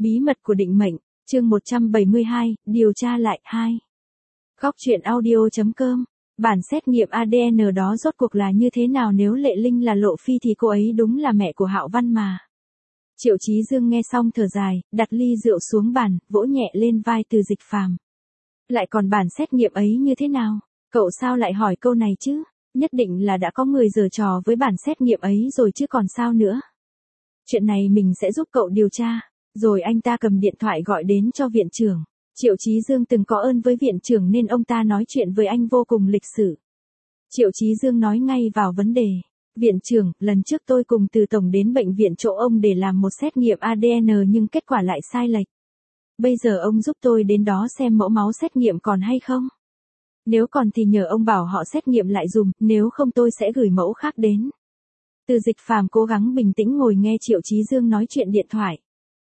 Bí mật của định mệnh, chương 172, điều tra lại 2. Góc truyện audio.com. Bản xét nghiệm ADN đó rốt cuộc là như thế nào? Nếu Lệ Linh là Lộ Phi thì cô ấy đúng là mẹ của Hạo Văn mà. Triệu Chí Dương nghe xong thở dài, đặt ly rượu xuống bàn, vỗ nhẹ lên vai Từ Dịch Phàm. Lại còn bản xét nghiệm ấy như thế nào? Cậu sao lại hỏi câu này chứ? Nhất định là đã có người giở trò với bản xét nghiệm ấy rồi chứ còn sao nữa. Chuyện này mình sẽ giúp cậu điều tra. Rồi anh ta cầm điện thoại gọi đến cho viện trưởng. Triệu Chí Dương từng có ơn với viện trưởng nên ông ta nói chuyện với anh vô cùng lịch sự. Triệu Chí Dương nói ngay vào vấn đề. Viện trưởng, lần trước tôi cùng Từ tổng đến bệnh viện chỗ ông để làm một xét nghiệm ADN nhưng kết quả lại sai lệch. Bây giờ ông giúp tôi đến đó xem mẫu máu xét nghiệm còn hay không? Nếu còn thì nhờ ông bảo họ xét nghiệm lại dùm, nếu không tôi sẽ gửi mẫu khác đến. Từ Dịch Phàm cố gắng bình tĩnh ngồi nghe Triệu Chí Dương nói chuyện điện thoại.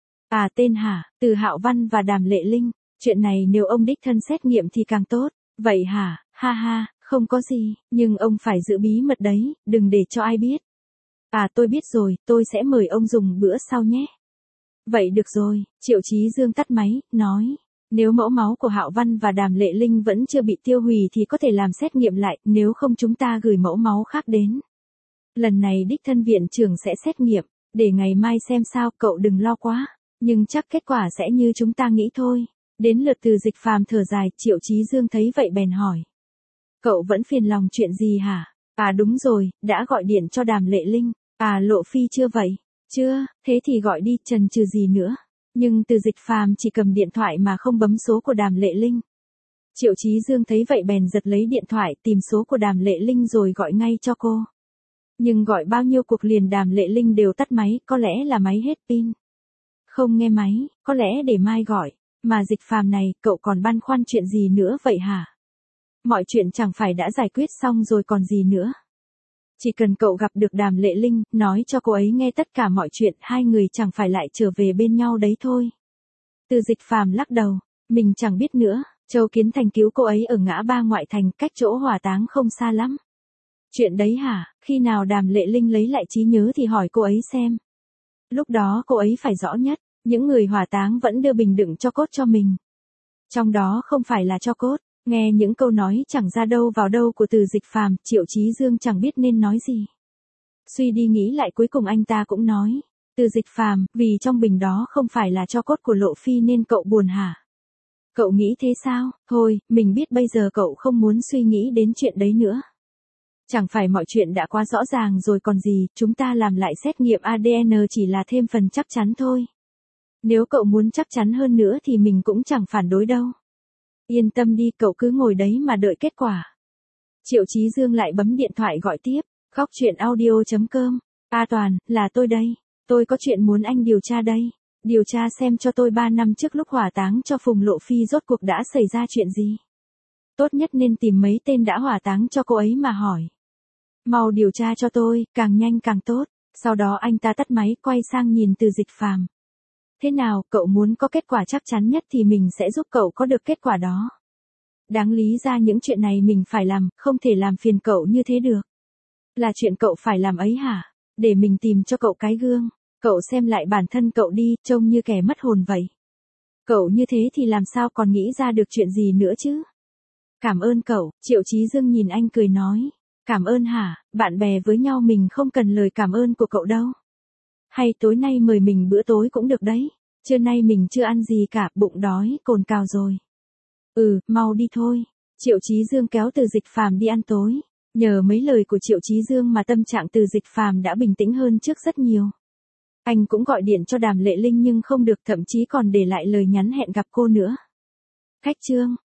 À tên hả, Từ Hạo Văn và Đàm Lệ Linh, chuyện này nếu ông đích thân xét nghiệm thì càng tốt. Vậy hả, ha ha, không có gì, nhưng ông phải giữ bí mật đấy, đừng để cho ai biết. À tôi biết rồi, tôi sẽ mời ông dùng bữa sau nhé. Vậy được rồi, Triệu Chí Dương tắt máy, nói. Nếu mẫu máu của Hạo Văn và Đàm Lệ Linh vẫn chưa bị tiêu hủy thì có thể làm xét nghiệm lại, nếu không chúng ta gửi mẫu máu khác đến. Lần này đích thân viện trưởng sẽ xét nghiệm, để ngày mai xem sao, cậu đừng lo quá. Nhưng chắc kết quả sẽ như chúng ta nghĩ thôi. Đến lượt Từ Dịch Phàm thở dài, Triệu Chí Dương thấy vậy bèn hỏi. Cậu vẫn phiền lòng chuyện gì hả? À đúng rồi, đã gọi điện cho Đàm Lệ Linh. À Lộ Phi chưa vậy? Chưa, thế thì gọi đi, chần chừ gì nữa. Nhưng Từ Dịch Phàm chỉ cầm điện thoại mà không bấm số của Đàm Lệ Linh. Triệu Chí Dương thấy vậy bèn giật lấy điện thoại tìm số của Đàm Lệ Linh rồi gọi ngay cho cô. Nhưng gọi bao nhiêu cuộc liền Đàm Lệ Linh đều tắt máy, có lẽ là máy hết pin. Không nghe máy, có lẽ để mai gọi. Mà Dịch Phàm này, cậu còn băn khoăn chuyện gì nữa vậy hả? Mọi chuyện chẳng phải đã giải quyết xong rồi còn gì nữa. Chỉ cần cậu gặp được Đàm Lệ Linh, nói cho cô ấy nghe tất cả mọi chuyện, hai người chẳng phải lại trở về bên nhau đấy thôi. Từ Dịch Phàm lắc đầu, mình chẳng biết nữa, Châu Kiến Thành cứu cô ấy ở ngã ba ngoại thành, cách chỗ hỏa táng không xa lắm. Chuyện đấy hả, khi nào Đàm Lệ Linh lấy lại trí nhớ thì hỏi cô ấy xem. Lúc đó cô ấy phải rõ nhất, những người hỏa táng vẫn đưa bình đựng tro cốt cho mình. Trong đó không phải là tro cốt. Nghe những câu nói chẳng ra đâu vào đâu của Từ Dịch Phàm, Triệu Chí Dương chẳng biết nên nói gì. Suy đi nghĩ lại cuối cùng anh ta cũng nói. Từ Dịch Phàm, vì trong bình đó không phải là tro cốt của Lộ Phi nên cậu buồn hả? Cậu nghĩ thế sao? Thôi, mình biết bây giờ cậu không muốn suy nghĩ đến chuyện đấy nữa. Chẳng phải mọi chuyện đã quá rõ ràng rồi còn gì, chúng ta làm lại xét nghiệm ADN chỉ là thêm phần chắc chắn thôi. Nếu cậu muốn chắc chắn hơn nữa thì mình cũng chẳng phản đối đâu. Yên tâm đi, cậu cứ ngồi đấy mà đợi kết quả. Triệu Chí Dương lại bấm điện thoại gọi tiếp. Góc truyện audio.com. A Toàn, là tôi đây. Tôi có chuyện muốn anh điều tra đây. Điều tra xem cho tôi 3 năm trước lúc hỏa táng cho Phùng Lộ Phi rốt cuộc đã xảy ra chuyện gì. Tốt nhất nên tìm mấy tên đã hỏa táng cho cô ấy mà hỏi. Mau điều tra cho tôi, càng nhanh càng tốt. Sau đó anh ta tắt máy quay sang nhìn Từ Dịch Phàm. Thế nào, cậu muốn có kết quả chắc chắn nhất thì mình sẽ giúp cậu có được kết quả đó. Đáng lý ra những chuyện này mình phải làm, không thể làm phiền cậu như thế được. Là chuyện cậu phải làm ấy hả? Để mình tìm cho cậu cái gương. Cậu xem lại bản thân cậu đi, trông như kẻ mất hồn vậy. Cậu như thế thì làm sao còn nghĩ ra được chuyện gì nữa chứ? Cảm ơn cậu, Triệu Chí Dương nhìn anh cười nói. Cảm ơn hả, bạn bè với nhau mình không cần lời cảm ơn của cậu đâu. Hay tối nay mời mình bữa tối cũng được đấy. Trưa nay mình chưa ăn gì cả, bụng đói cồn cào rồi. Mau đi thôi. Triệu Chí Dương kéo Từ Dịch Phàm đi ăn tối. Nhờ mấy lời của Triệu Chí Dương mà tâm trạng Từ Dịch Phàm đã bình tĩnh hơn trước rất nhiều. Anh cũng gọi điện cho Đàm Lệ Linh nhưng không được, thậm chí còn để lại lời nhắn hẹn gặp cô nữa. Khách Trương,